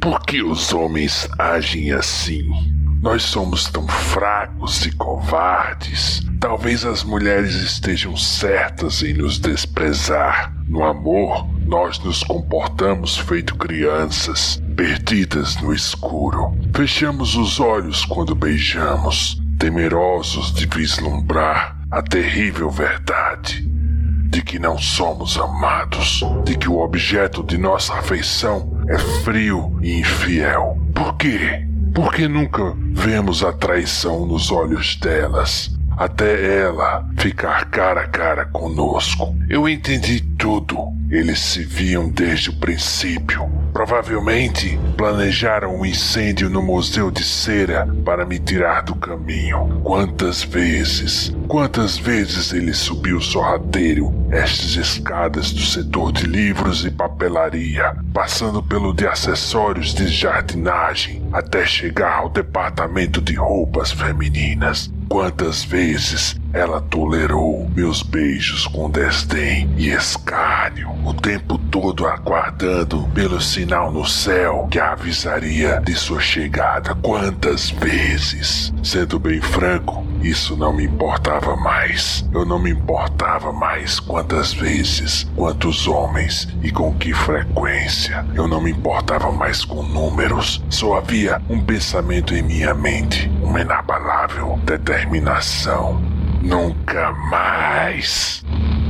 Por que os homens agem assim? Nós somos tão fracos e covardes. Talvez as mulheres estejam certas em nos desprezar. No amor, nós nos comportamos feito crianças, perdidas no escuro. Fechamos os olhos quando beijamos, temerosos de vislumbrar a terrível verdade de que não somos amados, de que o objeto de nossa afeição é frio e infiel. Por quê? Porque nunca vemos a traição nos olhos delas, até ela ficar cara a cara conosco. Eu entendi tudo. Eles se viam desde o princípio. Provavelmente planejaram um incêndio no Museu de Cera para me tirar do caminho. Quantas vezes ele subiu sorrateiro estas escadas do setor de livros e papelaria, passando pelo de acessórios de jardinagem, até chegar ao departamento de roupas femininas. Quantas vezes ela tolerou meus beijos com desdém e escárnio, o tempo todo aguardando pelo sinal no céu que a avisaria de sua chegada. Quantas vezes? Sendo bem franco, isso não me importava mais. Eu não me importava mais quantas vezes, quantos homens e com que frequência. Eu não me importava mais com números. Só havia um pensamento em minha mente, uma inabalável determinação. Nunca mais.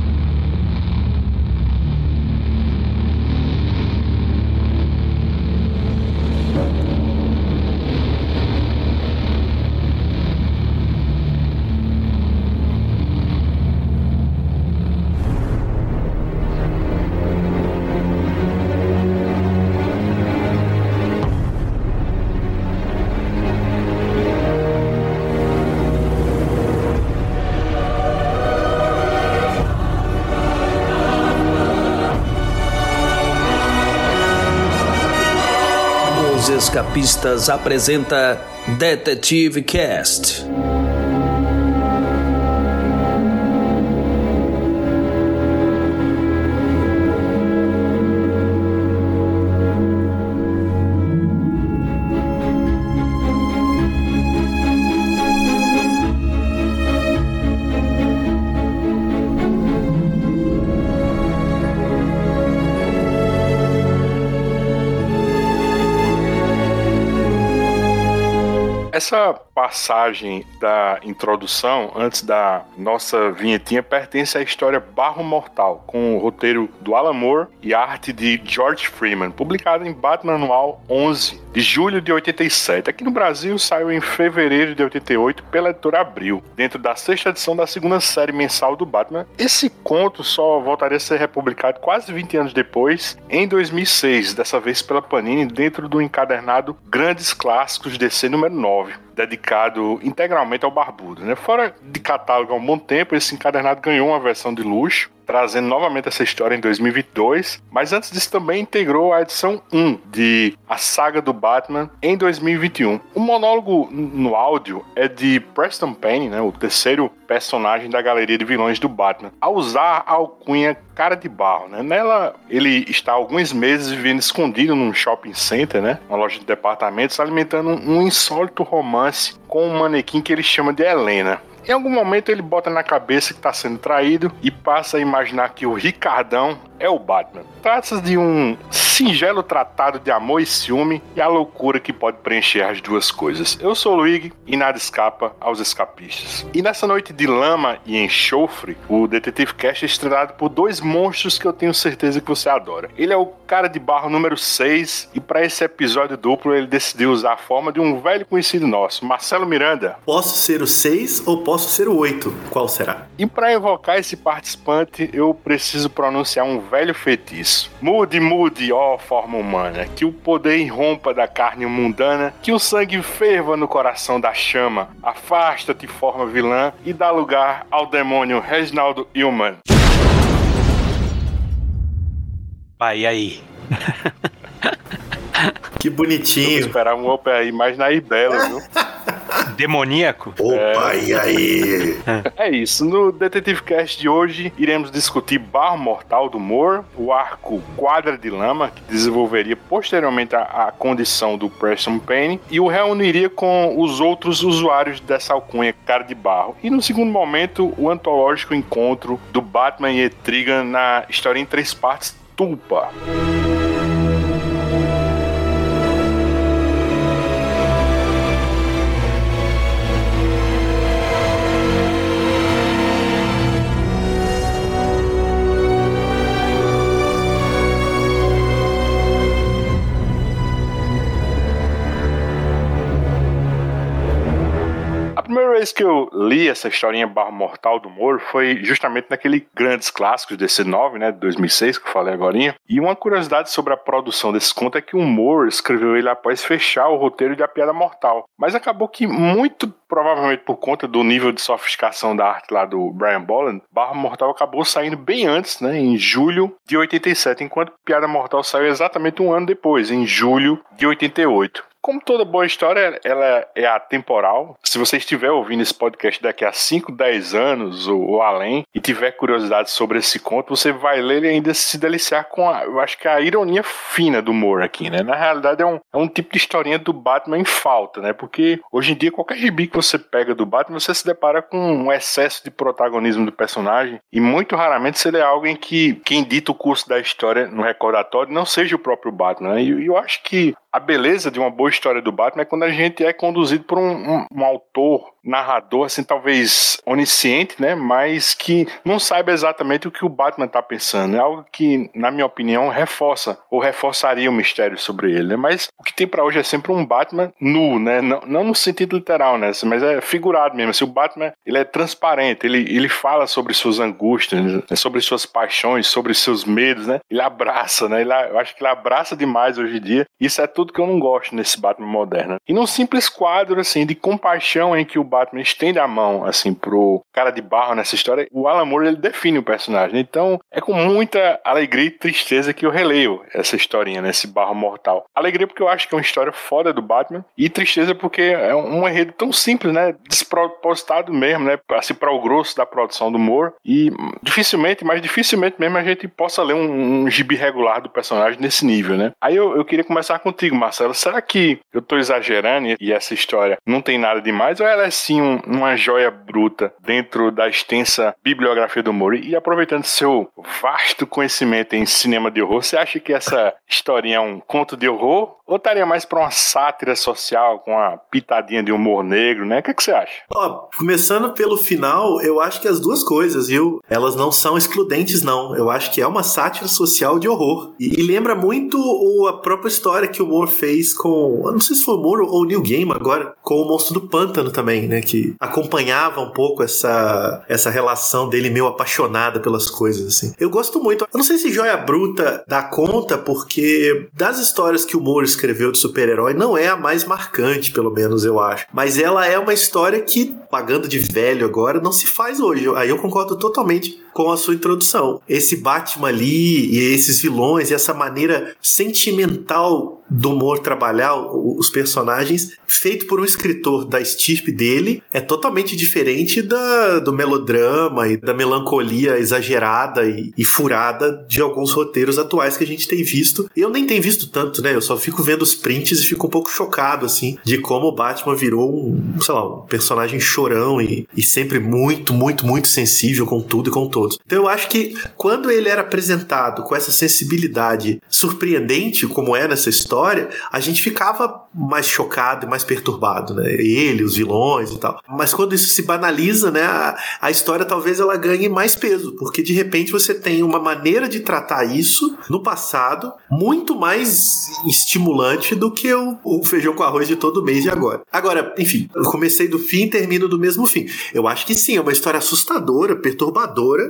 Escapistas apresenta Detetive Cast. Essa passagem da introdução, antes da nossa vinhetinha, pertence à história Barro Mortal, com o roteiro do Alan Moore e a arte de George Freeman, publicada em Batman Anual 11, de julho de 87. Aqui no Brasil, saiu em fevereiro de 88 pela editora Abril, dentro da 6ª edição da 2ª série mensal do Batman. Esse conto só voltaria a ser republicado quase 20 anos depois, em 2006, dessa vez pela Panini, dentro do encadernado Grandes Clássicos DC número 9. Dedicado integralmente ao Barbudo, né? Fora de catálogo há um bom tempo, esse encadernado ganhou uma versão de luxo, trazendo novamente essa história em 2022, mas antes disso também integrou a edição 1 de A Saga do Batman em 2021. O monólogo no áudio é de Preston Payne, né, o terceiro personagem da galeria de vilões do Batman, a usar a alcunha Cara de Barro, né? Nela, ele está há alguns meses vivendo escondido num shopping center, né, uma loja de departamentos, alimentando um insólito romance com um manequim que ele chama de Helena. Em algum momento ele bota na cabeça que está sendo traído e passa a imaginar que o Ricardão é o Batman. Trata-se de um singelo tratado de amor e ciúme e a loucura que pode preencher as duas coisas. Eu sou o Luigi e nada escapa aos escapistas. E nessa noite de lama e enxofre, o Detetive Cast é estrelado por dois monstros que eu tenho certeza que você adora. Ele é o Cara de Barro número 6 e para esse episódio duplo ele decidiu usar a forma de um velho conhecido nosso, Marcelo Miranda. Posso ser o 6 ou posso ser o 8? Qual será? E para evocar esse participante, eu preciso pronunciar um velho feitiço. Mude, mude, ó forma humana, que o poder irrompa da carne mundana, que o sangue ferva no coração da chama, afasta-te forma vilã e dá lugar ao demônio Reginaldo Hillman. Vai, aí? Que bonitinho. Vou esperar um open aí mais na Ibela, viu? Demoníaco? Opa, e aí? É isso. No Detetive Cast de hoje, iremos discutir Barro Mortal do Moore, o arco Quadra de Lama, que desenvolveria posteriormente a condição do Preston Payne, e o reuniria com os outros usuários dessa alcunha, Cara de Barro. E no segundo momento, o antológico encontro do Batman e Etrigan na história em 3 partes, Tulpa. A primeira vez que eu li essa historinha Barro Mortal do Moore foi justamente naquele Grandes Clássicos DC9, né, de 2006, que eu falei agorinha. E uma curiosidade sobre a produção desse conto é que o Moore escreveu ele após fechar o roteiro de A Piada Mortal. Mas acabou que, muito provavelmente por conta do nível de sofisticação da arte lá do Brian Bolland, Barro Mortal acabou saindo bem antes, né, em julho de 87, enquanto Piada Mortal saiu exatamente um ano depois, em julho de 88. Como toda boa história, ela é atemporal. Se você estiver ouvindo esse podcast daqui a 5, 10 anos ou além e tiver curiosidade sobre esse conto, você vai ler e ainda se deliciar com eu acho que a ironia fina do Moore aqui, né? Na realidade é um tipo de historinha do Batman em falta, né? Porque hoje em dia qualquer gibi que você pega do Batman, você se depara com um excesso de protagonismo do personagem e muito raramente você lê alguém que quem dita o curso da história no recordatório não seja o próprio Batman, né? E eu acho que a beleza de uma boa história do Batman é quando a gente é conduzido por um autor, narrador, assim, talvez onisciente, né, mas que não saiba exatamente o que o Batman está pensando. É algo que, na minha opinião, reforça ou reforçaria o mistério sobre ele, né? Mas o que tem para hoje é sempre um Batman nu, né? Não no sentido literal, né? Mas é figurado mesmo. Assim, o Batman, ele é transparente, ele fala sobre suas angústias, né? Sobre suas paixões, sobre seus medos, né? Ele abraça, né? Eu acho que ele abraça demais hoje em dia. Isso é tudo que eu não gosto nesse Batman moderno. E num simples quadro, assim, de compaixão em que o Batman estende a mão, assim, pro Cara de Barro nessa história, o Alan Moore, ele define o personagem. Então, é com muita alegria e tristeza que eu releio essa historinha, né, esse Barro Mortal. Alegria porque eu acho que é uma história foda do Batman, e tristeza porque é um enredo tão simples, né, despropositado mesmo, né, assim, para o grosso da produção do Moore, e dificilmente mesmo a gente possa ler um gibi regular do personagem nesse nível, né. Aí eu queria começar contigo, Marcelo. Será que eu tô exagerando e essa história não tem nada demais, ou ela é sim uma joia bruta dentro da extensa bibliografia do Moore? E aproveitando seu vasto conhecimento em cinema de horror, você acha que essa historinha é um conto de horror ou estaria mais para uma sátira social com uma pitadinha de humor negro, né? O que você acha? Começando pelo final, eu acho que as duas coisas, viu? Elas não são excludentes, não. Eu acho que é uma sátira social de horror. E lembra muito a própria história que o Moore fez com... Eu não sei se foi o Moore ou o Neil Gaiman agora, com o Monstro do Pântano também, né? Que acompanhava um pouco essa relação dele meio apaixonada pelas coisas, assim. Eu gosto muito. Eu não sei se Joia Bruta dá conta, porque das histórias que o Moore escreveu de super-herói, não é a mais marcante, pelo menos eu acho. Mas ela é uma história que, pagando de velho agora, não se faz hoje. Aí eu concordo totalmente com a sua introdução. Esse Batman ali, e esses vilões, e essa maneira sentimental do Moore trabalhar os personagens, feito por um escritor da estirpe dele, é totalmente diferente do melodrama e da melancolia exagerada e furada de alguns roteiros atuais que a gente tem visto. Eu nem tenho visto tanto, né? Eu só fico vendo os prints e fico um pouco chocado, assim, de como o Batman virou um personagem chorão e sempre muito, muito, muito sensível com tudo e com todos. Então eu acho que quando ele era apresentado com essa sensibilidade surpreendente, como é nessa história, a gente ficava mais chocado e mais perturbado, né? Ele, os vilões e tal. Mas quando isso se banaliza, né, a história talvez ela ganhe mais peso, porque de repente você tem uma maneira de tratar isso no passado muito mais estimulante do que o feijão com arroz de todo mês de agora. Agora, enfim, eu comecei do fim e termino do mesmo fim. Eu acho que sim, é uma história assustadora, perturbadora,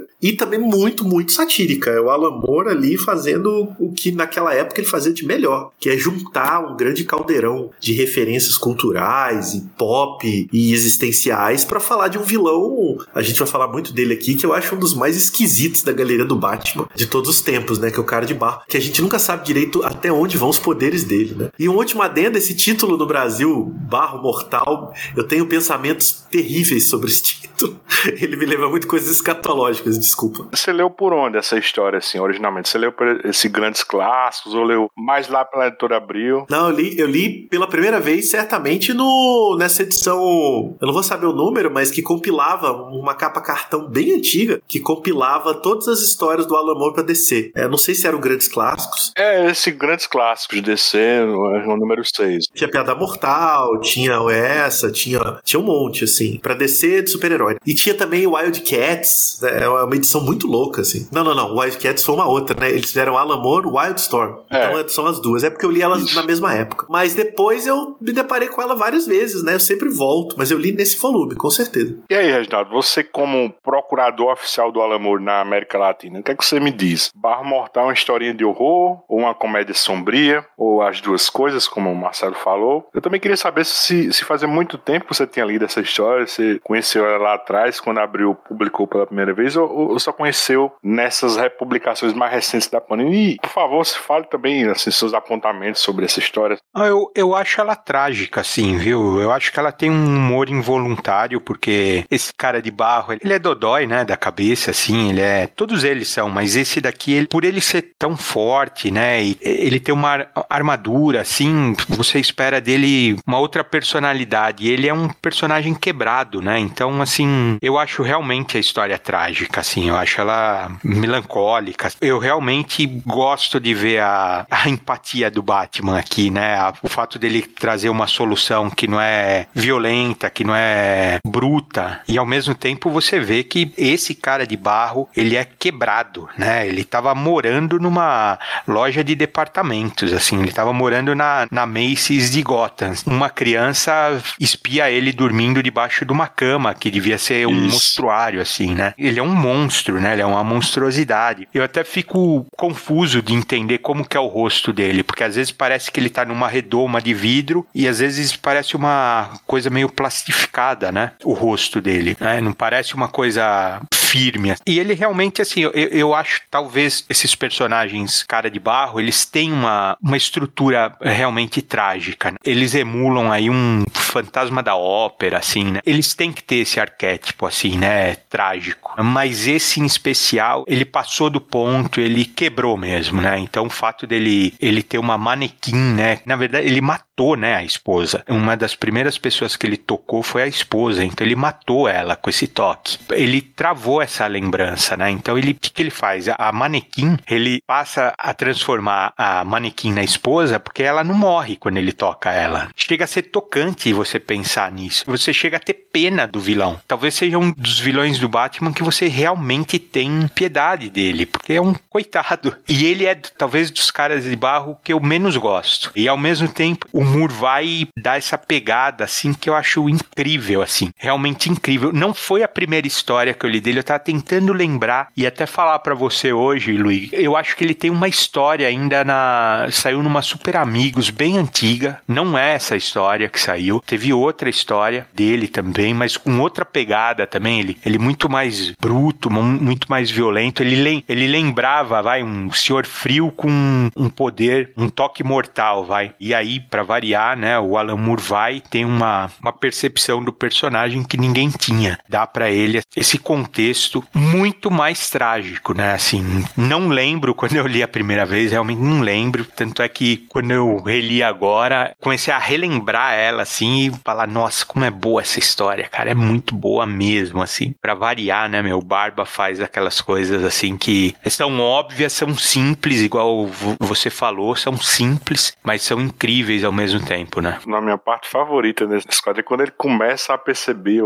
e também muito, muito satírica. É o Alan Moore ali fazendo o que naquela época ele fazia de melhor, que é juntar um grande caldeirão de referências culturais e pop e existenciais pra falar de um vilão. A gente vai falar muito dele aqui, que eu acho um dos mais esquisitos da galeria do Batman de todos os tempos, né? Que é o Cara de Barro, que a gente nunca sabe direito até onde vão os poderes dele, né? E um último adendo, esse título no Brasil, Barro Mortal, eu tenho pensamentos terríveis sobre esse título. Ele me lembra muito coisas escatológicas, desculpa. Você leu por onde essa história, assim, originalmente? Você leu por esses grandes clássicos ou leu mais lá pela Editora Abril? Não, eu li pela primeira vez, certamente, nessa edição, eu não vou saber o número, mas que compilava uma capa cartão bem antiga, que compilava todas as histórias do Alan Moore pra DC. Não sei se eram grandes clássicos. Esses grandes clássicos de DC, no número 6. Tinha Piada Mortal, tinha essa, tinha um monte, assim, pra DC de super-herói. E tinha também o Wildcats, né? É uma edição muito louca, assim. Não, o Wildcats foi uma outra, né? Eles fizeram Alan Moore, Wildstorm. Então são as duas. É porque eu li elas na mesma época. Mas depois eu me deparei com ela várias vezes, né? Eu sempre volto, mas eu li nesse volume, com certeza. E aí, Reginaldo, você como procurador oficial do Alan Moore na América Latina, o que é que você me diz? Barro Mortal é uma historinha de horror, ou uma comédia sombria, ou as duas coisas, como o Marcelo falou? Eu também queria saber se fazia muito tempo que você tinha lido essa história, você conheceu ela lá atrás, quando abriu, publicou pela primeira vez, ou só conheceu nessas republicações mais recentes da Panini? E, por favor, se fale também, assim, seus apontamentos sobre essa história. Eu acho ela trágica, assim, viu? Eu acho que ela tem um humor involuntário, porque esse Cara de Barro, ele é dodói, né, da cabeça, assim, todos eles são, mas esse daqui, por ele ser tão forte, né, e ele tem uma armadura, assim, você espera dele uma outra personalidade, e ele é um personagem quebrado, né, então, assim, eu acho realmente a história trágica, assim, eu acho ela melancólica, eu realmente gosto de ver a empatia do Batman aqui, né, o fato dele trazer uma solução que não é violenta, que não é bruta, e ao mesmo tempo você vê que esse Cara de Barro, ele é quebrado, né, ele tava morando numa loja de departamentos, assim, ele tava morando na Macy's de Gotham, uma criança espia ele dormindo debaixo de uma cama, que devia ser um monstruário, assim, né, ele é um monstro, né, ele é uma monstruosidade. Eu até fico confuso de entender como que é o rosto dele, porque às vezes parece que ele tá numa redoma de vidro e às vezes parece uma coisa meio plastificada, né, o rosto dele, né, não parece uma coisa firme. E ele realmente, assim, eu acho talvez esses personagens Cara de Barro, eles têm uma estrutura realmente trágica, né? Eles emulam aí um fantasma da ópera, assim, né? Eles têm que ter esse arquétipo, assim, né, trágico. Mas esse em especial, ele passou do ponto, ele quebrou mesmo, né? Então o fato dele ter uma manequim, né? Na verdade, ele matou, né, a esposa. Uma das primeiras pessoas que ele tocou foi a esposa, então ele matou ela com esse toque. Ele travou essa lembrança, né? Então o que ele faz? A manequim, ele passa a transformar a manequim na esposa porque ela não morre quando ele toca ela. Chega a ser tocante você pensar nisso. Você chega a ter pena do vilão. Talvez seja um dos vilões do Batman que você realmente tem piedade dele, porque é um coitado. E ele é talvez dos Caras de Barro que eu menos gosto. E ao mesmo tempo, o Moore vai dar essa pegada, assim, que eu acho incrível, assim. Realmente incrível. Não foi a primeira história que eu li dele, eu tava tentando lembrar e até falar pra você hoje, Luiz, eu acho que ele tem uma história ainda saiu numa Super Amigos bem antiga, não é essa história que saiu, teve outra história dele também, mas com outra pegada também, ele muito mais bruto, muito mais violento, ele lembrava, um senhor frio com um poder, um toque mortal, e aí, pra variar, né, o Alan Moore tem uma percepção do personagem que ninguém tinha, dá pra ele esse contexto muito mais trágico, né, assim, não lembro quando eu li a primeira vez, realmente não lembro, tanto é que quando eu reli agora, comecei a relembrar ela, assim, e falar, nossa, como é boa essa história, cara, é muito boa mesmo, assim, pra variar, né, meu, Barba faz aquelas coisas, assim, que são óbvias, são simples, igual você falou, são simples, mas são incríveis ao mesmo tempo, né. Na minha parte favorita nesse quadro é quando ele começa a perceber,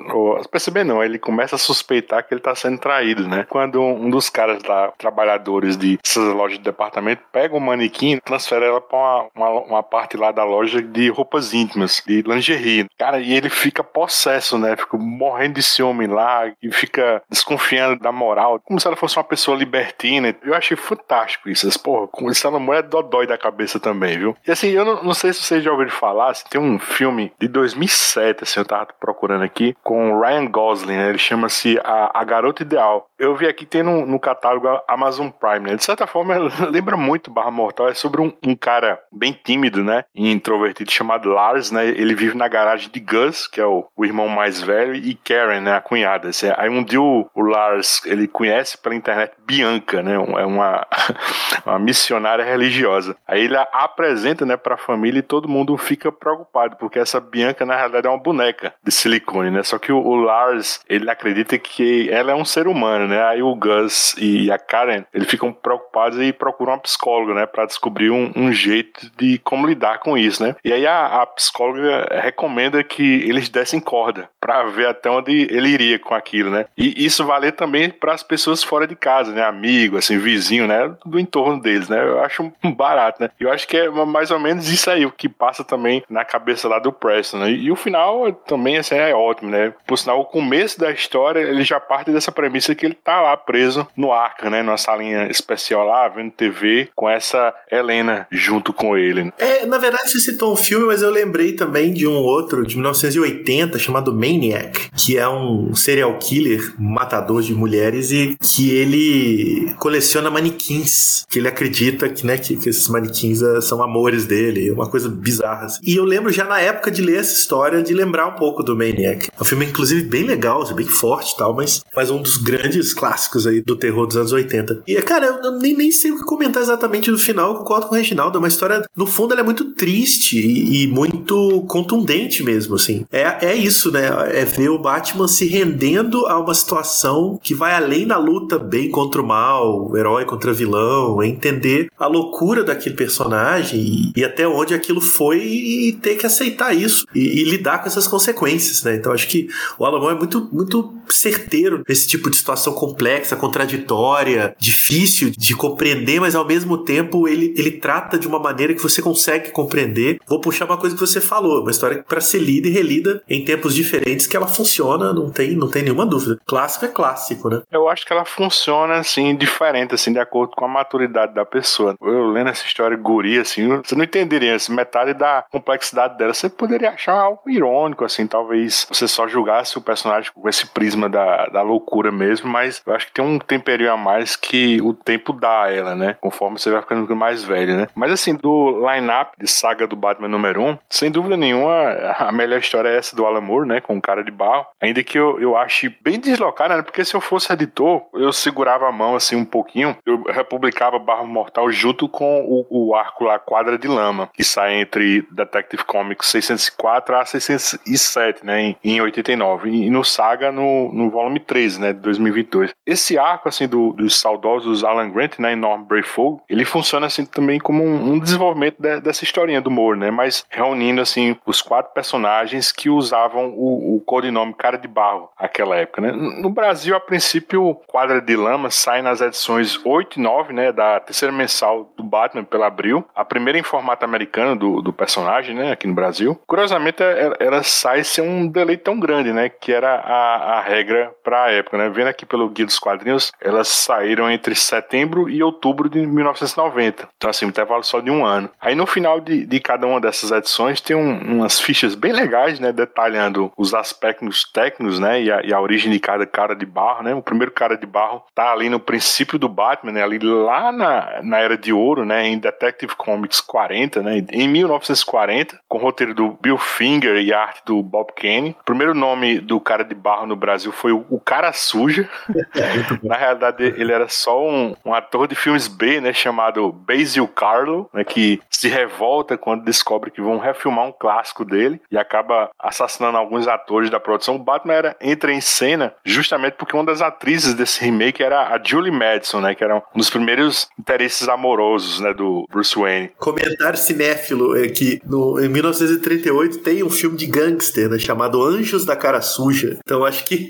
ele começa a suspeitar que ele tá sendo traído, né, quando um dos caras lá, trabalhadores dessas lojas de departamento, pega um manequim e transfere ela pra uma parte lá da loja de roupas íntimas, de lingerie. Cara, e ele fica possesso, né? Fica morrendo de ciúme lá e fica desconfiando da moral, como se ela fosse uma pessoa libertina. Eu achei fantástico isso. Porra, como essa mulher é dodói da cabeça também, viu? E assim, eu não sei se vocês já ouviram falar, assim, tem um filme de 2007, assim, eu tava procurando aqui, com o Ryan Gosling, né? Ele chama-se A Garota Ideal. Eu vi aqui, tem no catálogo Amazon Prime, né? De certa forma, lembra muito Barra Mortal. É sobre um cara bem tímido, né? E introvertido, chamado Lars, né? Ele vive na garagem de Gus, que é o irmão mais velho, e Karen, né? A cunhada. Assim, aí um dia o Lars, ele conhece pela internet Bianca, né? É uma missionária religiosa. Aí ele a apresenta, né, pra família e todo mundo fica preocupado, porque essa Bianca, na realidade, é uma boneca de silicone, né? Só que o Lars, ele acredita que ela é um ser humano, né? Aí o Gus e a Karen, eles ficam preocupados e procuram uma psicóloga, né? Pra descobrir um jeito de como lidar com isso, né? E aí a psicóloga recomenda que eles dessem corda pra ver até onde ele iria com aquilo, né? E isso vale também para as pessoas fora de casa, né? Amigo, assim, vizinho, né? Do entorno deles, né? Eu acho barato, né? Eu acho que é mais ou menos isso aí, o que passa também na cabeça lá do Preston, né? E o final também, assim, é ótimo, né? Por sinal, o começo da história, ele já parte dessa premissa que ele tá lá preso no Arca, né? Numa salinha especial lá, vendo TV, com essa Helena junto com ele. Na verdade, você citou um filme, mas eu lembrei também de um outro, de 1980, chamado Maniac, que é um serial killer, matador de mulheres, e que ele coleciona manequins, que ele acredita que, né, que esses manequins são amores dele, uma coisa bizarra assim. E eu lembro já na época de ler essa história, de lembrar um pouco do Maniac. É um filme, inclusive, bem legal, bem forte e tal, mas um dos grandes clássicos aí do terror dos anos 80. E, cara, eu nem sei o que comentar exatamente no final, eu concordo com o Reginaldo, é uma história, no fundo, ela é muito triste e muito contundente mesmo, assim. É isso, né? É ver o Batman se rendendo a uma situação que vai além da luta bem contra o mal, o herói contra o vilão, é entender a loucura daquele personagem e até onde aquilo foi e ter que aceitar isso e lidar com essas consequências, né? Então acho que o Alan Moore é muito, muito certeiro nesse tipo de situação complexa, contraditória, difícil de compreender, mas ao mesmo tempo ele trata de uma maneira que você consegue compreender. Vou puxar uma coisa que você falou, uma história para ser lida e relida em tempos diferentes, que ela funciona, não tem nenhuma dúvida. Clássico é clássico, né? Eu acho que ela funciona, assim, diferente, assim, de acordo com a maturidade da pessoa. Eu lendo essa história guria, assim, você não entenderia, assim, metade da complexidade dela. Você poderia achar algo irônico, assim, talvez você só julgasse o personagem com esse prisma da loucura mesmo, mas eu acho que tem um temperinho a mais que o tempo dá a ela, né? Conforme você vai ficando mais velho, né? Mas, assim, do line-up de saga do Batman número 1, sem dúvida nenhuma, a melhor história é essa do Alan Moore, né? Com o Cara de Barro. Ainda que eu ache bem deslocada, né? Porque se eu fosse editor, eu segurava a mão, assim, um pouquinho, eu republicava Barra Mortal junto com o arco lá, Quadra de Lama, que sai entre Detective Comics 604 a 607, né? Em 89. E no Saga, no volume 13, né? De 2022. Esse arco, assim, dos saudosos Alan Grant, né? E Norm Breyfogle, ele funciona, assim, também como um desenvolvimento dessa historinha do Moore, né? Mas reunindo, assim, os 4 personagens que usavam o codinome Cara de Barro naquela época, né? No Brasil, a princípio, Quadra de Lama sai nas edições 8 e 9, né? Da terceira mensal do Batman pela Abril. A primeira em formato americano do personagem, né? Aqui no Brasil. Curiosamente, ela sai sem um delay tão grande, né? Que era a regra para a época, né? Vendo aqui pelo Guia dos Quadrinhos, elas saíram entre setembro e outubro de 1990. Então, assim, um intervalo só de um ano. Aí, no final de cada uma dessas edições, tem umas fichas bem legais, né? Detalhando os aspectos técnicos, né? E a origem de cada Cara de Barro, né? O primeiro Cara de Barro tá ali no princípio do Batman, né? Ali lá na Era de Ouro, né? Em Detective Comics 40, né? Em 1940, com o roteiro do Bill Finger e a arte do Bob Kane. O primeiro nome do Cara de Barro no Brasil foi o Cara Suja. Na realidade, ele era só um ator de filmes B, né? Chamado Basil Carlo, né? Que se revolta quando descobre que vão refilmar um clássico dele e acaba assassinando alguns atores da produção. O Batman entra em cena justamente porque uma das atrizes desse remake era a Julie Madison, né? Que era um dos primeiros interesses amorosos, né? Do Bruce Wayne. Comentário cinéfilo é que em 1938 tem um filme de gangster, né, chamado Anjos da Cara Suja. Então acho que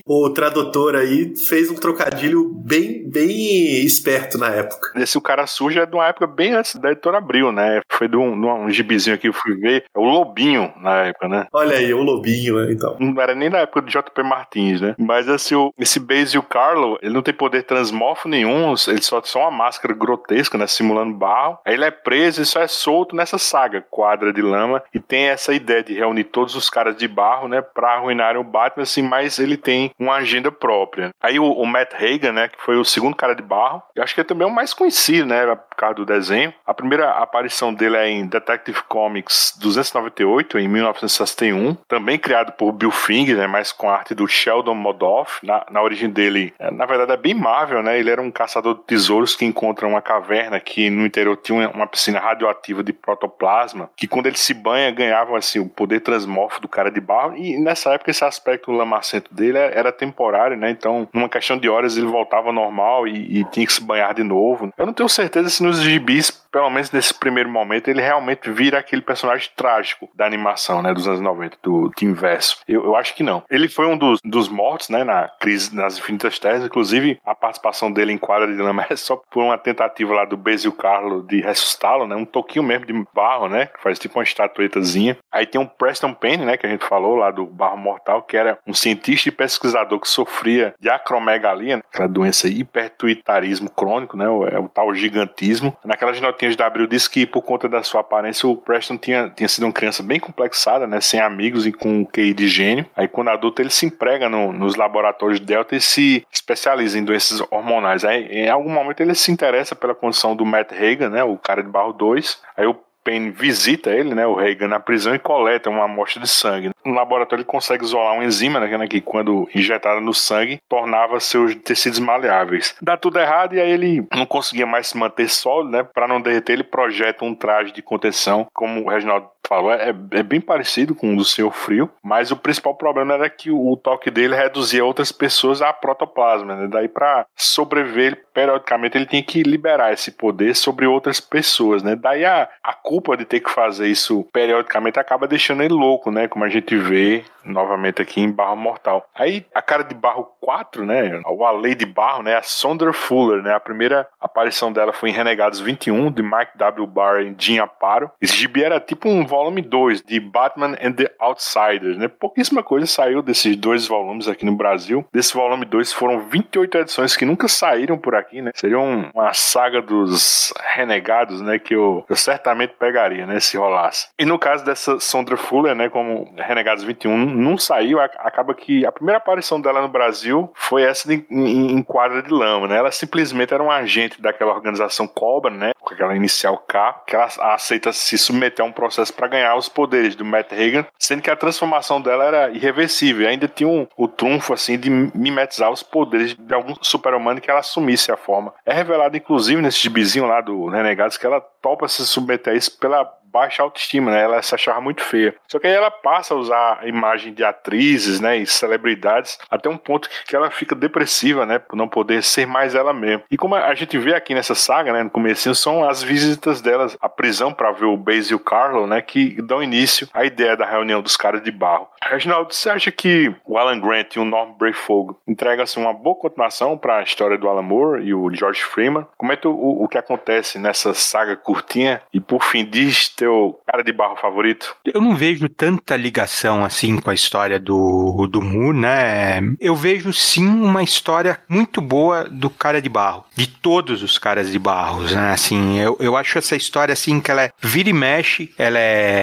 o tradutor aí fez um trocadilho bem esperto na época. Esse O Cara Sujo é de uma época bem antes da Editora Abril, né? Foi de um gibizinho aqui que eu fui ver, é o Lobinho na época, né? Olha aí, o Lobinho, né, então. Não era nem na época do J.P. Martins, né? Mas assim, esse Basil Karlo, ele não tem poder transmorfo nenhum, ele só uma máscara grotesca, né? Simulando barro. Aí ele é preso e só é solto nessa saga, Quadra de Lama, e tem essa ideia de reunir todos os caras de barro, né? Pra arruinarem o Batman, assim, mas ele tem uma agenda própria. Aí o Matt Hagan, né? Que foi o segundo cara de barro, eu acho que ele também é o mais conhecido, né? Por causa do desenho. A primeira aparição dele é em Detective Comics 298, em 1961, também criado por Bill Finger, né? Mas com a arte do Sheldon Modoff. Na origem dele, na verdade é bem Marvel, né? Ele era um caçador de tesouros que encontra uma caverna que no interior tinha uma piscina radioativa de protoplasma, que quando ele se banha ganhava assim, o poder transmorfo do cara de barro, e nessa época esse aspecto lamacento dele era temporário, né? Então, numa questão de horas ele voltava ao normal e tinha que se banhar de novo. Eu não tenho certeza se nos gibis, pelo menos nesse primeiro momento, ele realmente vira aquele personagem trágico da animação, né? Dos anos 90, do Teamverso. Eu acho que não. Ele foi um dos mortos, né? Na crise nas Infinitas Terras, inclusive a participação dele em Quadra de Lama é só por uma tentativa lá do Basil Karlo de ressuscitá-lo, né? Um toquinho mesmo de barro, né? Que faz tipo uma estatuetazinha. Aí tem o Preston Payne, né? Que a gente falou lá do Barro Mortal, que era um cientista e pesquisador que sofria de acromegalia, né? Aquela doença hipertuitarismo crônico, né? É o tal gigantismo. Naquelas notinhas da Abril diz que por conta da sua aparência o Preston tinha sido uma criança bem complexada, né? Sem amigos e com QI de gênio. Aí quando adulto ele se emprega nos laboratórios Delta e se especializa em doenças hormonais. Aí em algum momento ele se interessa pela condição do Matt Hagan, né? O cara de barro 2. Aí o Payne visita ele, né, o Hagan, na prisão e coleta uma amostra de sangue. No laboratório ele consegue isolar uma enzima, né, que quando injetada no sangue, tornava seus tecidos maleáveis. Dá tudo errado e aí ele não conseguia mais se manter sólido, né, para não derreter, ele projeta um traje de contenção, como o Reginaldo falou, é bem parecido com o do Senhor Frio, mas o principal problema era que o toque dele reduzia outras pessoas a protoplasma, né, daí para sobreviver, periodicamente ele tinha que liberar esse poder sobre outras pessoas, né, daí a culpa de ter que fazer isso periodicamente acaba deixando ele louco, né? Como a gente vê novamente aqui em Barro Mortal. Aí a cara de Barro 4, né? A lei de Barro, né? A Sondra Fuller, né? A primeira aparição dela foi em Renegados 21, de Mike W. Barr e Jim Aparo. Esse gibi era tipo um volume 2 de Batman and the Outsiders, né? Pouquíssima coisa saiu desses 2 volumes aqui no Brasil. Desse volume 2 foram 28 edições que nunca saíram por aqui, né? Seria uma saga dos Renegados, né? Que eu certamente pegaria, né? Se rolasse. E no caso dessa Sondra Fuller, né? Como Renegados 21 não saiu, acaba que a primeira aparição dela no Brasil foi essa em Quadra de Lama, né? Ela simplesmente era um agente daquela organização Cobra, né? Com aquela inicial K, que ela aceita se submeter a um processo para ganhar os poderes do Matt Hagan, sendo que a transformação dela era irreversível. Ainda tinha o trunfo, assim, de mimetizar os poderes de algum super-humano que ela assumisse a forma. É revelado, inclusive, nesse gibizinho lá do Renegados, que ela topa se submeter a isso pela baixa autoestima, né? Ela se achava muito feia. Só que aí ela passa a usar a imagem de atrizes, né, e celebridades até um ponto que ela fica depressiva, né, por não poder ser mais ela mesma. E como a gente vê aqui nessa saga, né, no comecinho, são as visitas delas à prisão para ver o Basil Karlo, né, que dão início à ideia da reunião dos caras de barro. Reginaldo, você acha que o Alan Grant e o Norm Breyfogle entregam-se uma boa continuação para a história do Alan Moore e o George Freeman? Comenta o que acontece nessa saga curtinha e, por fim, diz teu cara de barro favorito. Eu não vejo tanta ligação assim com a história do Moore, né? Eu vejo sim uma história muito boa do cara de barro, de todos os caras de barros, né? Assim, eu acho essa história assim que ela é vira e mexe, ela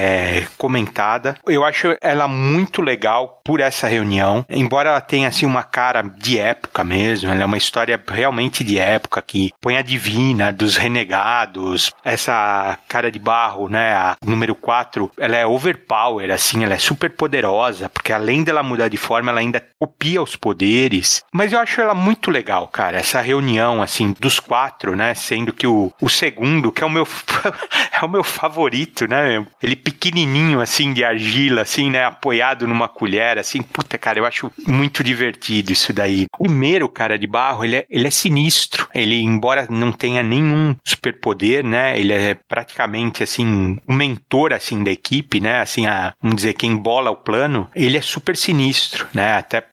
é comentada. Eu acho ela muito legal por essa reunião, embora ela tenha assim uma cara de época mesmo, ela é uma história realmente de época que põe a Divina, dos Renegados, essa cara de barro, né, a número 4, ela é overpower, assim, ela é super poderosa, porque além dela mudar de forma, ela ainda copia os poderes, mas eu acho ela muito legal, cara, essa reunião, assim, dos 4, né, sendo que o segundo, que é o meu é o meu favorito, né, ele pequenininho, assim, de argila, assim, né, apoiado numa colher, assim, puta, cara, eu acho muito divertido isso daí. O primeiro cara de barro, ele é sinistro, ele, embora não tenha nenhum superpoder, né, ele é praticamente, assim, o mentor, assim, da equipe, né, assim, vamos dizer, quem bola o plano, ele é super sinistro, né, até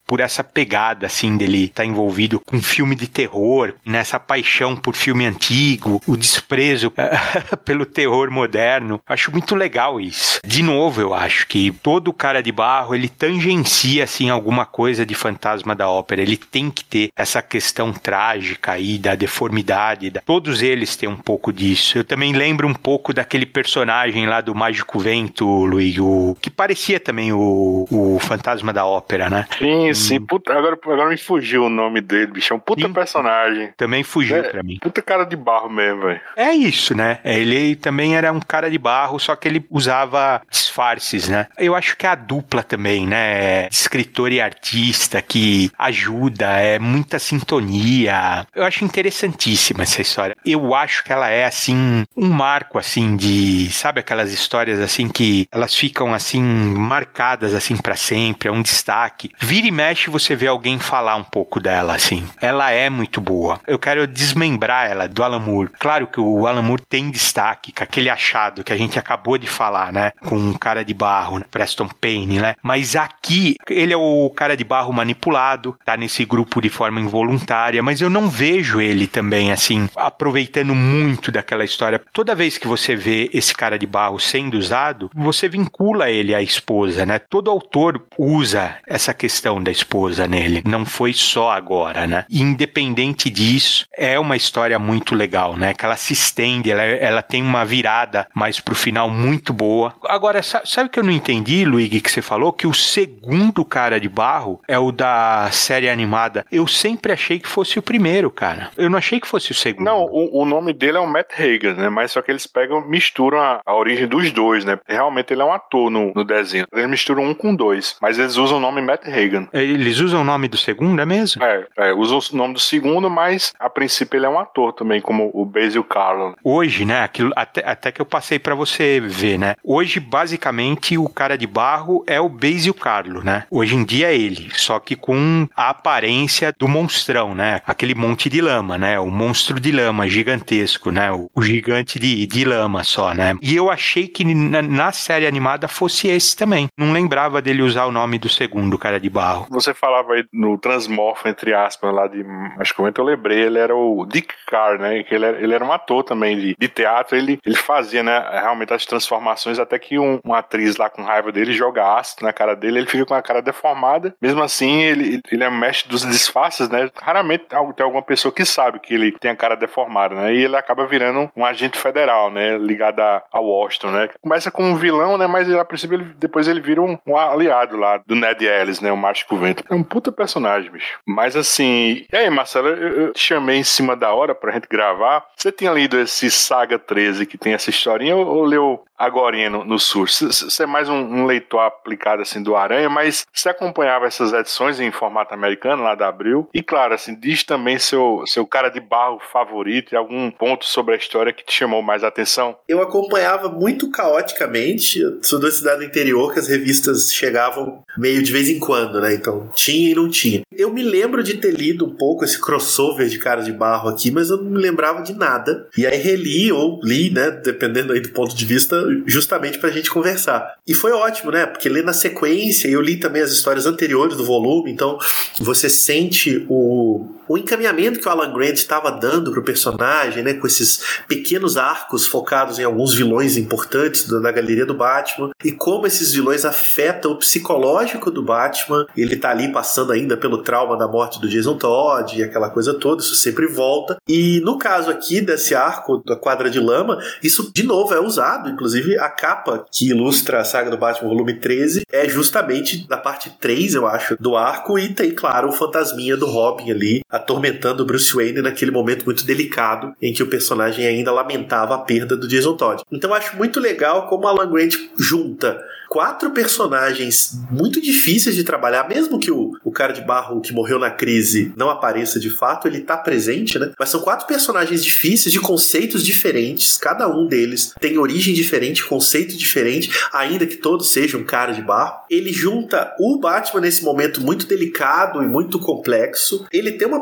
por essa pegada, assim, dele estar envolvido com filme de terror, nessa paixão por filme antigo, o desprezo pelo terror moderno. Acho muito legal isso. De novo, eu acho que todo Cara de Barro, ele tangencia, assim, alguma coisa de Fantasma da Ópera. Ele tem que ter essa questão trágica aí, da deformidade. Todos eles têm um pouco disso. Eu também lembro um pouco daquele personagem lá do Mágico Vento, Luiz, que parecia também o Fantasma da Ópera, né? Sim. Puta, agora me fugiu o nome dele, bicho. É um puta personagem. Também fugiu pra mim. Puta cara de barro mesmo, velho. É isso, né? Ele também era um cara de barro, só que ele usava disfarces, né? Eu acho que a dupla também, né? Escritor e artista que ajuda, é muita sintonia. Eu acho interessantíssima essa história. Eu acho que ela é, assim, um marco, assim, sabe aquelas histórias, assim, que elas ficam, assim, marcadas, assim, pra sempre, é um destaque. Vira e mexe, você vê alguém falar um pouco dela, assim. Ela é muito boa. Eu quero desmembrar ela do Alan Moore. Claro que o Alan Moore tem destaque, com aquele achado que a gente acabou de falar, né? Com um Cara de Barro, né? Preston Payne, né? Mas aqui, ele é o Cara de Barro manipulado, tá nesse grupo de forma involuntária, mas eu não vejo ele também, assim, aproveitando muito daquela história. Toda vez que você vê esse Cara de Barro sendo usado, você vincula ele à esposa, né? Todo autor usa essa questão da esposa nele. Não foi só agora, né? Independente disso, é uma história muito legal, né? Que ela se estende, ela tem uma virada mais pro final muito boa. Agora, sabe o que eu não entendi, Luigi, que você falou? Que o segundo Cara de Barro é o da série animada. Eu sempre achei que fosse o primeiro, cara. Eu não achei que fosse o segundo. Não, o nome dele é o Matt Hagen, né? Mas só que eles misturam a origem dos dois, né? Realmente ele é um ator no desenho. Eles misturam um com dois, mas eles usam o nome Matt Hagen. Eles usam o nome do segundo, é mesmo? Usam o nome do segundo, mas a princípio ele é um ator também, como o Basil Carlon. Hoje, né? Até que eu passei pra você ver, né? Hoje, basicamente, o Cara de Barro é o Basil Carlo, né? Hoje em dia é ele, só que com a aparência do monstrão, né? Aquele monte de lama, né? O monstro de lama gigantesco, né? O gigante de lama só, né? E eu achei que na série animada fosse esse também. Não lembrava dele usar o nome do segundo Cara de Barro. Você falava aí no Transmorph, entre aspas, lá de... Acho que eu lembrei, ele era o Dick Carr, né? Que ele era um ator também de teatro. Ele fazia, né? Realmente as transformações, até que uma atriz lá com raiva dele joga ácido na cara dele, ele fica com a cara deformada. Mesmo assim, ele é mestre dos disfarces, né? Raramente tem alguma pessoa que sabe que ele tem a cara deformada, né? E ele acaba virando um agente federal, né? Ligado a Washington, né? Começa como um vilão, né? Mas a princípio, depois ele vira um aliado lá do Ned Ellis, né? O Mágico Vento. É um puta personagem, bicho. Mas assim... E aí, Marcelo, eu te chamei em cima da hora pra gente gravar. Você tinha lido esse Saga 13 que tem essa historinha ou leu agorinha no Source? Você é mais um leitor aplicado, assim, do Aranha, mas você acompanhava essas edições em formato americano, lá da Abril. E, claro, assim, diz também seu Cara de Barro favorito e algum ponto sobre a história que te chamou mais a atenção? Eu acompanhava muito caoticamente. Eu sou da cidade do interior, que as revistas chegavam meio de vez em quando, né? Então, tinha e não tinha. Eu me lembro de ter lido um pouco esse crossover de Cara de Barro aqui, mas eu não me lembrava de nada. E aí reli ou li, né? Dependendo aí do ponto de vista, justamente pra gente conversar. E foi ótimo, né? Porque ler na sequência, eu li também as histórias anteriores do volume, então você sente o encaminhamento que o Alan Grant estava dando pro personagem, né? Com esses pequenos arcos focados em alguns vilões importantes da galeria do Batman, e como esses vilões afetam o psicológico do Batman. Ele tá ali passando ainda pelo trauma da morte do Jason Todd e aquela coisa toda, isso sempre volta. E no caso aqui desse arco da Quadra de Lama, isso de novo é usado, inclusive a capa que ilustra a saga do Batman volume 13 é justamente da parte 3, eu acho, do arco, e tem, claro, o fantasminha do Robin ali atormentando o Bruce Wayne naquele momento muito delicado em que o personagem ainda lamentava a perda do Jason Todd. Então eu acho muito legal como Alan Grant junta 4 personagens muito difíceis de trabalhar, mesmo que o Cara de Barro que morreu na crise não apareça de fato, ele tá presente, né? Mas são 4 personagens difíceis, de conceitos diferentes, cada um deles tem origem diferente, conceito diferente, ainda que todos sejam Cara de Barro. Ele junta o Batman nesse momento muito delicado e muito complexo. Ele tem uma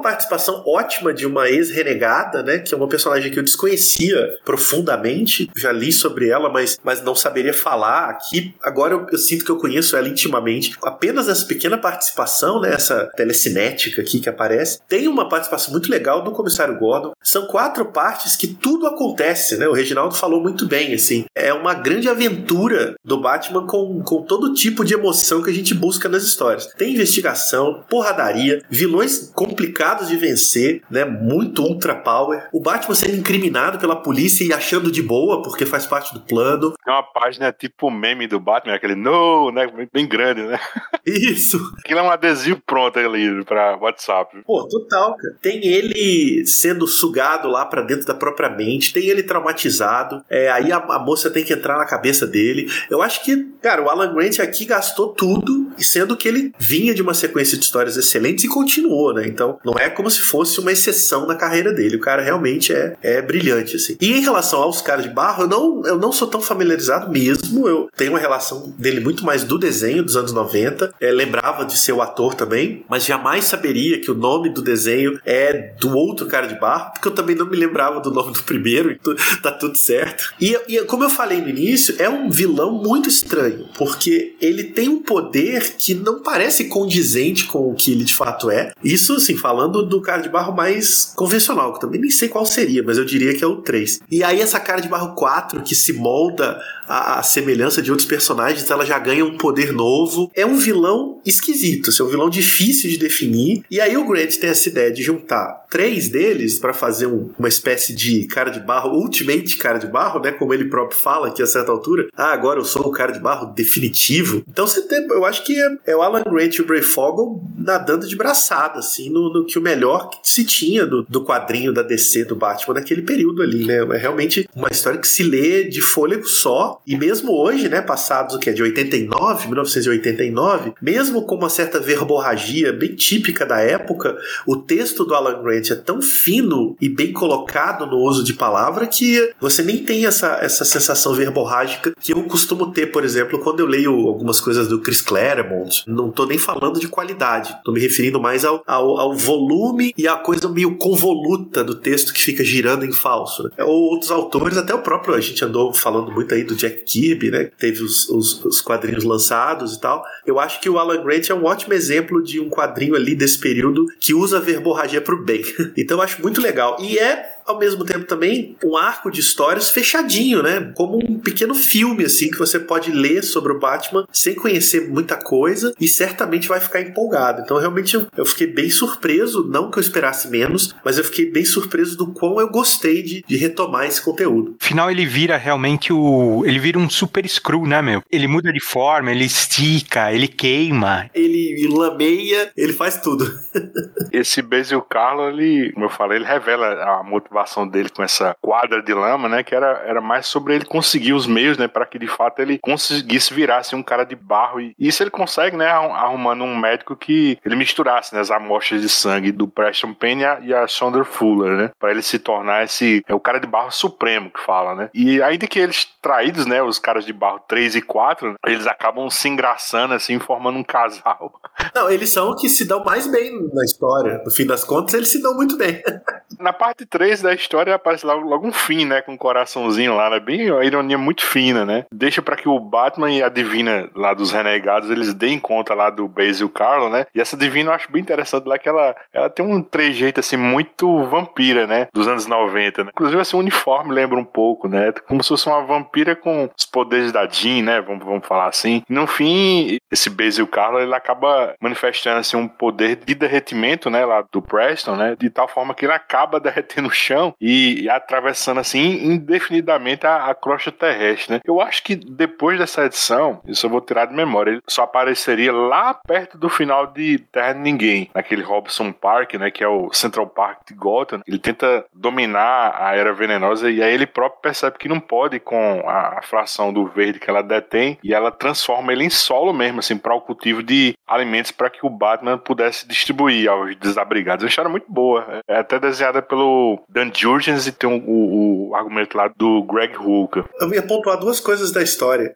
participação ótima de uma ex-renegada, né, que é uma personagem que eu desconhecia profundamente, já li sobre ela, mas não saberia falar aqui. Agora eu sinto que eu conheço ela intimamente. Apenas essa pequena participação, né, essa telecinética aqui que aparece, tem uma participação muito legal do Comissário Gordon. São 4 partes que tudo acontece, né? O Reginaldo falou muito bem, assim. É uma grande aventura do Batman com todo tipo de emoção que a gente busca nas histórias. Tem investigação, porradaria, vilões complicados de vencer, né? Muito ultra power. O Batman sendo incriminado pela polícia e achando de boa, porque faz parte do plano. É uma página tipo meme do Batman, aquele no, né? Bem grande, né? Isso. Aquilo é um adesivo pronto ali pra WhatsApp. Pô, total, cara. Tem ele sendo sugado lá pra dentro da própria mente, tem ele traumatizado, aí a moça tem que entrar na cabeça dele. Eu acho que, cara, o Alan Grant aqui gastou tudo, sendo que ele vinha de uma sequência de histórias excelentes e continuou, né? Então, não é como se fosse uma exceção na carreira dele. O cara realmente é brilhante, assim. E em relação aos Caras de Barro, eu não sou tão familiarizado mesmo. Eu tenho uma relação dele muito mais do desenho dos anos 90. Lembrava de ser o ator também, mas jamais saberia que o nome do desenho é do outro Cara de Barro, porque eu também não me lembrava do nome do primeiro, então tá tudo certo. E como eu falei no início, é um vilão muito estranho, porque ele tem um poder que não parece condizente com o que ele de fato é. Isso, assim, falando do Cara de Barro mais convencional, que eu também nem sei qual seria, mas eu diria que é o 3. E aí essa Cara de Barro 4, que se molda a semelhança de outros personagens, ela já ganha um poder novo. É um vilão esquisito, assim, é um vilão difícil de definir. E aí o Grant tem essa ideia de juntar 3 deles para fazer uma espécie de Cara de Barro, Ultimate Cara de Barro, né? Como ele próprio fala aqui a certa altura. Agora eu sou o Cara de Barro definitivo. Então eu acho que é o Alan Grant e o Breyfogle nadando de braçada, assim, no que o melhor que se tinha do quadrinho da DC do Batman naquele período ali, né? É realmente uma história que se lê de fôlego só. E mesmo hoje, né, passados o que é de 1989, mesmo com uma certa verborragia bem típica da época, o texto do Alan Grant é tão fino e bem colocado no uso de palavra que você nem tem essa sensação verborrágica que eu costumo ter, por exemplo, quando eu leio algumas coisas do Chris Claremont. Não tô nem falando de qualidade, tô me referindo mais ao volume e à coisa meio convoluta do texto que fica girando em falso, né? Ou outros autores, até o próprio, a gente andou falando muito aí do Jack Kirby, né? Teve os quadrinhos lançados e tal. Eu acho que o Alan Grant é um ótimo exemplo de um quadrinho ali desse período que usa a verborragia pro bem. Então eu acho muito legal. E ao mesmo tempo também um arco de histórias fechadinho, né? Como um pequeno filme, assim, que você pode ler sobre o Batman sem conhecer muita coisa e certamente vai ficar empolgado. Então realmente eu fiquei bem surpreso, não que eu esperasse menos, mas eu fiquei bem surpreso do quão eu gostei de retomar esse conteúdo. Afinal, ele vira realmente ele vira um super screw, né, meu? Ele muda de forma, ele estica, ele queima. Ele lameia, ele faz tudo. Esse Basil Karlo, ele, como eu falei, ele revela a motivação dele com essa quadra de lama, né, que era mais sobre ele conseguir os meios, né, para que de fato ele conseguisse virar assim, um cara de barro, e isso ele consegue, né, arrumando um médico que ele misturasse, né, as amostras de sangue do Preston Payne e a Sandra Fuller, né, para ele se tornar o cara de barro supremo que fala, né, e ainda que eles traídos, né, os caras de barro 3 e 4, eles acabam se engraçando assim, formando um casal. Não, eles são os que se dão mais bem na história, no fim das contas eles se dão muito bem. Na parte 3 da história aparece logo um fim, né, com um coraçãozinho lá, né, bem uma ironia muito fina, né, deixa pra que o Batman e a Divina lá dos Renegados, eles deem conta lá do Basil Karlo, né, e essa Divina eu acho bem interessante lá que ela tem um trejeito assim muito vampira, né, dos anos 90, né, inclusive assim, o uniforme lembra um pouco, né, como se fosse uma vampira com os poderes da Jean, né, vamos falar assim. No fim, esse Basil Karlo, ele acaba manifestando assim um poder de derretimento, né, lá do Preston, né, de tal forma que ele acaba derretendo o chão e atravessando assim indefinidamente a crosta terrestre, né. Eu acho que depois dessa edição, isso eu vou tirar de memória, ele só apareceria lá perto do final de Terra de Ninguém, naquele Robson Park, né, que é o Central Park de Gotham. Ele tenta dominar a Era Venenosa e aí ele próprio percebe que não pode com a fração do verde que ela detém e ela transforma ele em solo mesmo, assim, para o cultivo de alimentos para que o Batman pudesse distribuir aos desabrigados. É uma história muito boa, é até desenhada pelo Dan Jurgens e tem o argumento lá do Greg Hooker. Eu ia pontuar duas coisas da história.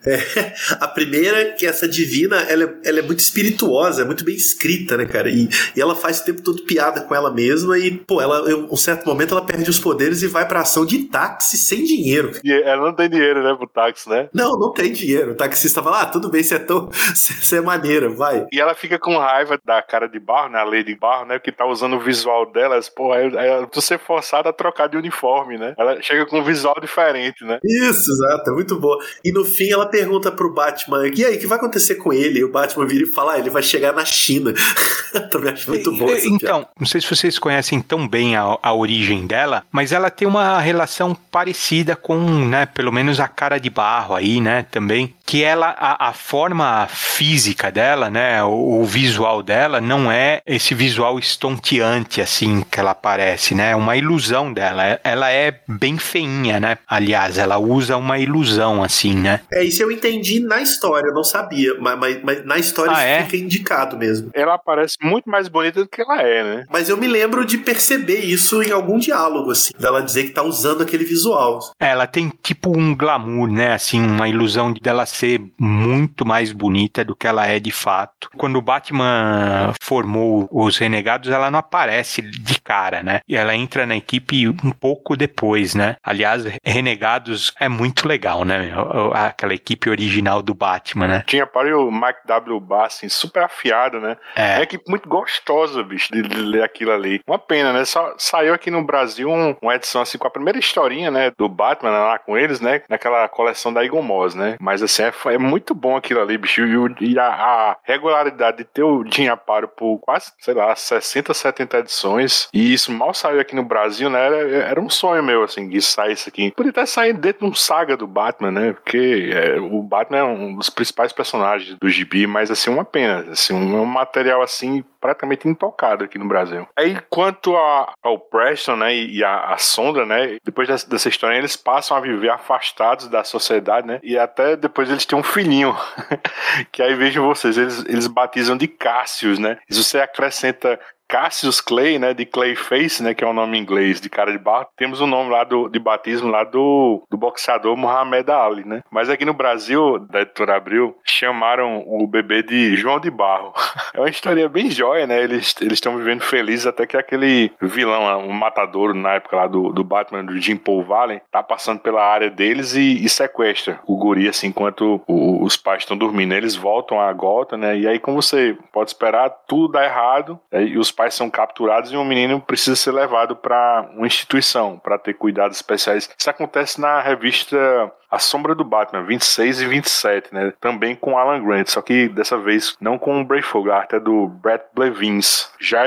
A primeira é que essa Divina, ela é muito espirituosa, é muito bem escrita, né, cara? E ela faz o tempo todo piada com ela mesma e, pô, em um certo momento ela perde os poderes e vai pra ação de táxi sem dinheiro. E ela não tem dinheiro, né, pro táxi, né? Não tem dinheiro. O taxista fala, tudo bem, você é maneira, vai. E ela fica com raiva da cara de barro, né, a Lady Barro, né, que tá usando o visual dela, pô, eu tô sendo forçada a trocar de uniforme, né? Ela chega com um visual diferente, né? Isso, exato, é muito boa. E no fim ela pergunta pro Batman, e aí, o que vai acontecer com ele? E o Batman vira e fala, ele vai chegar na China. Também acho muito bom essa Então, piada. não sei se vocês conhecem tão bem a origem dela, mas ela tem uma relação parecida com, né, pelo menos a cara de barro aí, né, também, que ela, a forma física dela, né, o visual dela não é esse visual estonteante, assim, que ela parece, né, é uma ilusão dela, ela é bem feinha, né, aliás, ela usa uma ilusão, assim, né. Isso eu entendi na história, eu não sabia, mas na história isso fica indicado mesmo. Ela parece muito mais bonita do que ela é, né? Mas eu me lembro de perceber isso em algum diálogo, assim, dela dizer que tá usando aquele visual. Ela tem tipo um glamour, né, assim, uma ilusão dela ser muito mais bonita do que ela é de fato. Quando o Batman formou os Renegados, ela não aparece de cara, né, e ela entra na equipe um pouco depois, né. Aliás, Renegados é muito legal, né, aquela equipe original do Batman, né. Tinha para o Mike W. Bassin, super afiado, né. É uma equipe muito gostosa, bicho, de ler aquilo ali. Uma pena, né, só saiu aqui no Brasil uma edição assim com a primeira historinha, né, do Batman lá com eles, né, naquela coleção da Eagle Moss, né, mas assim, é muito bom aquilo ali, bicho, e a regularidade de ter o Jim Aparo por quase, sei lá, 60, 70 edições, e isso mal saiu aqui no Brasil, né, era um sonho meu, assim, de sair isso aqui. Podia até sair dentro de um saga do Batman, né, porque o Batman é um dos principais personagens do gibi, mas assim, uma pena, assim, um material assim, praticamente intocado aqui no Brasil. Aí, quanto ao Preston, né, e a Sondra, né, depois dessa história, eles passam a viver afastados da sociedade, né, e até depois eles têm um filhinho, que aí vejam vocês, eles batizam de Cassius, né, e você acrescenta Cassius Clay, né, de Clayface, né, que é o nome em inglês de cara de barro, temos o nome lá de batismo lá do boxeador Muhammad Ali, né, mas aqui no Brasil, da editora Abril, chamaram o bebê de João de Barro. É uma história bem jóia, né, eles estão vivendo felizes até que aquele vilão, um matador na época lá do Batman, do Jim Paul Valley, tá passando pela área deles e sequestra o guri, assim, enquanto os pais estão dormindo. Eles voltam a Gotham, né, e aí, como você pode esperar, tudo dá errado, e os pais são capturados e o menino precisa ser levado para uma instituição para ter cuidados especiais. Isso acontece na revista A Sombra do Batman, 26 e 27, né? Também com Alan Grant, só que dessa vez não com o Brayfogle, a arte é do Brett Blevins. Já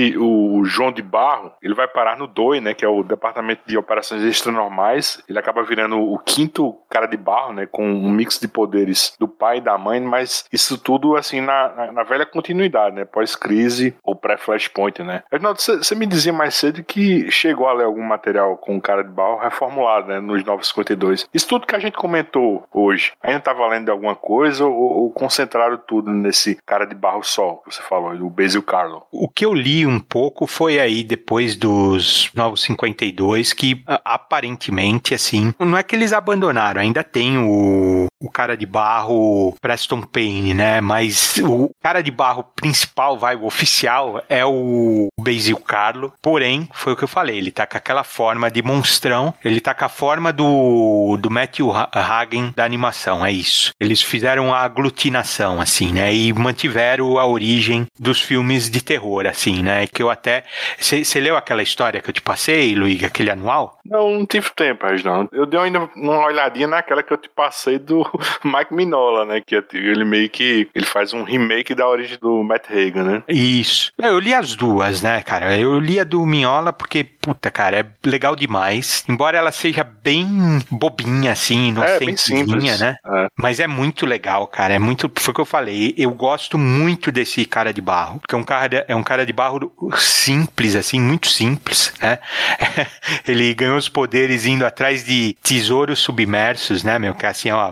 o João de Barro, ele vai parar no DOI, né? Que é o Departamento de Operações Extranormais. Ele acaba virando o quinto cara de barro, né? Com um mix de poderes do pai e da mãe, mas isso tudo, assim, na velha continuidade, né? Pós-crise ou pré-Flashpoint, né? Reginaldo, você me dizia mais cedo que chegou a ler algum material com o cara de barro reformulado, né? Nos 952. Isso tudo que a gente comentou hoje, ainda tá valendo alguma coisa ou concentraram tudo nesse cara de barro só, que você falou, do Basil Karlo? O que eu li um pouco foi aí depois dos Novos 52, que aparentemente, assim, não é que eles abandonaram, ainda tem o cara de barro Preston Payne, né, mas o cara de barro principal, o oficial, é o Basil Karlo, porém, foi o que eu falei, ele tá com aquela forma de monstrão, ele tá com a forma do Matthew Hagen da animação, é isso. Eles fizeram a aglutinação, assim, né, e mantiveram a origem dos filmes de terror, assim, né, que eu até... Você leu aquela história que eu te passei, Luiz, aquele anual? Não tive tempo, Reginaldo. Eu dei ainda uma olhadinha naquela que eu te passei do Mike Mignola, né, que ele meio que... ele faz um remake da origem do Matt Hagen, né? Isso. Eu li as duas, né, cara, eu li a do Mignola porque, puta, cara, é legal demais, embora ela seja bem bobinha, assim, inocentezinha, né? Mas é muito legal, cara. É muito. Foi o que eu falei. Eu gosto muito desse cara de barro. Porque é um cara de barro simples, assim, muito simples, né? Ele ganhou os poderes indo atrás de tesouros submersos, né, meu? Que assim, ó. É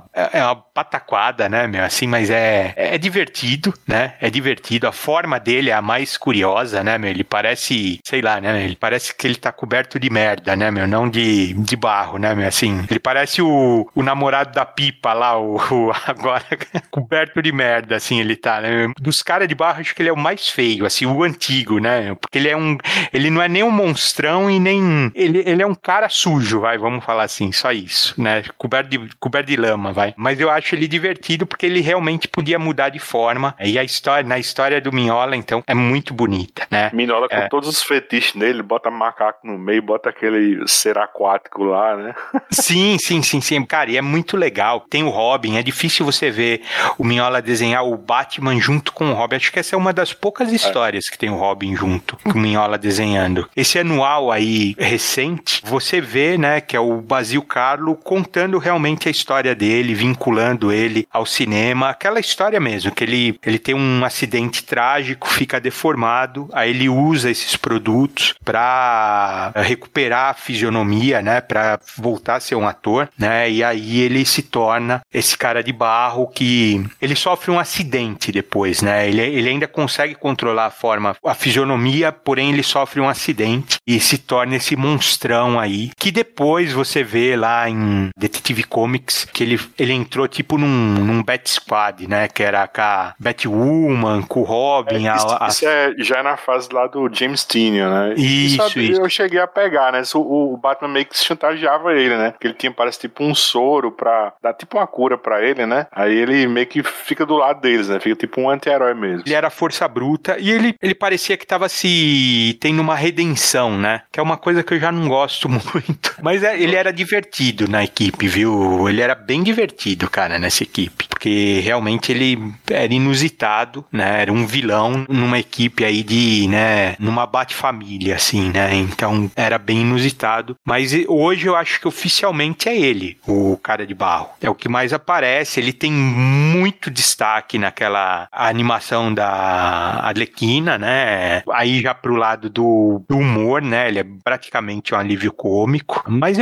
uma pataquada, né, meu, assim, mas é divertido, né, é divertido, a forma dele é a mais curiosa, né, meu, ele parece, sei lá, né, ele parece que ele tá coberto de merda, né, meu, não de barro, né, meu, assim, ele parece o namorado da Pipa lá, o agora, coberto de merda, assim, ele tá, né, dos caras de barro, acho que ele é o mais feio, assim, o antigo, né, porque ele não é nem um monstrão e nem, ele é um cara sujo, vamos falar assim, só isso, né, coberto de lama, mas eu acho ele divertido porque ele realmente podia mudar de forma, e na história do Mignola, então, é muito bonita, né. Mignola com todos os fetiches nele, bota macaco no meio, bota aquele ser aquático lá, né? Sim, cara, e é muito legal, tem o Robin, é difícil você ver o Mignola desenhar o Batman junto com o Robin, acho que essa é uma das poucas histórias que tem o Robin junto, com o Mignola desenhando. Esse anual aí, recente, você vê, né, que é o Basil Karlo contando realmente a história dele, vinculando ele ao cinema, aquela história mesmo, que ele tem um acidente trágico, fica deformado, aí ele usa esses produtos para recuperar a fisionomia, né, para voltar a ser um ator, né, e aí ele se torna esse cara de barro que ele sofre um acidente depois, né, ele ainda consegue controlar a fisionomia, porém ele sofre um acidente e se torna esse monstrão aí, que depois você vê lá em Detective Comics, que ele entrou tipo num Bat Squad, né, que era com a Batwoman, com o Robin. Isso já é na fase lá do James Tynion, né? Isso. Eu cheguei a pegar, né? O Batman meio que chantageava ele, né? Porque ele tinha, parece, tipo um soro pra dar tipo uma cura pra ele, né? Aí ele meio que fica do lado deles, né? Fica tipo um anti-herói mesmo. Ele era força bruta e ele parecia que tava tendo uma redenção, né? Que é uma coisa que eu já não gosto muito. Mas ele era divertido na equipe, viu? Ele era bem divertido, cara, nessa equipe. Porque realmente ele era inusitado, né? Era um vilão numa equipe aí né? Numa Bat-família, assim, né? Então era bem inusitado. Mas hoje eu acho que oficialmente é ele, o cara de barro. É o que mais aparece. Ele tem muito destaque naquela animação da Arlequina, né? Aí já pro lado do humor, né? Ele é praticamente um alívio cômico. Mas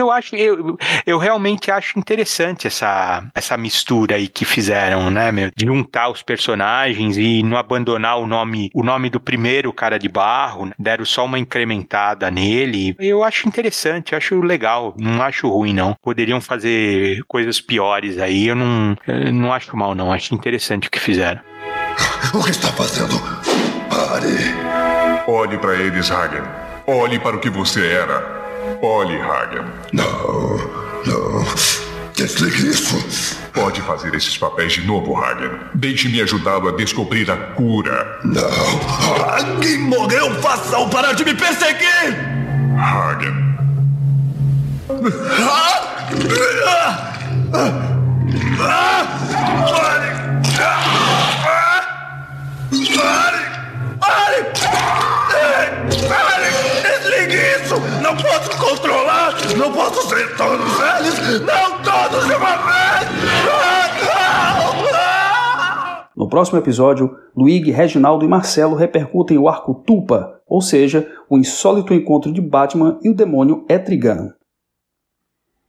eu realmente acho interessante essa mistura aí que fizeram, né, meu? De juntar os personagens e não abandonar o nome do primeiro cara de barro, né? Deram só uma incrementada nele. Eu acho interessante, eu acho legal, não acho ruim, não. Poderiam fazer coisas piores aí, eu não acho mal, não. Acho interessante o que fizeram. O que está fazendo? Pare. Olhe para eles, Hagen. Olhe para o que você era. Olhe, Hagen. Não. Desligue isso. Pode fazer esses papéis de novo, Hagen. Deixe-me ajudá-lo a descobrir a cura. Não. Quem morreu, faça-o parar de me perseguir! Hagen. Desligue isso! Não posso controlar! Não posso ser todos eles! Não todos de uma vez! No próximo episódio, Luigi, Reginaldo e Marcelo repercutem o arco Tulpa, ou seja, o insólito encontro de Batman e o demônio Etrigan.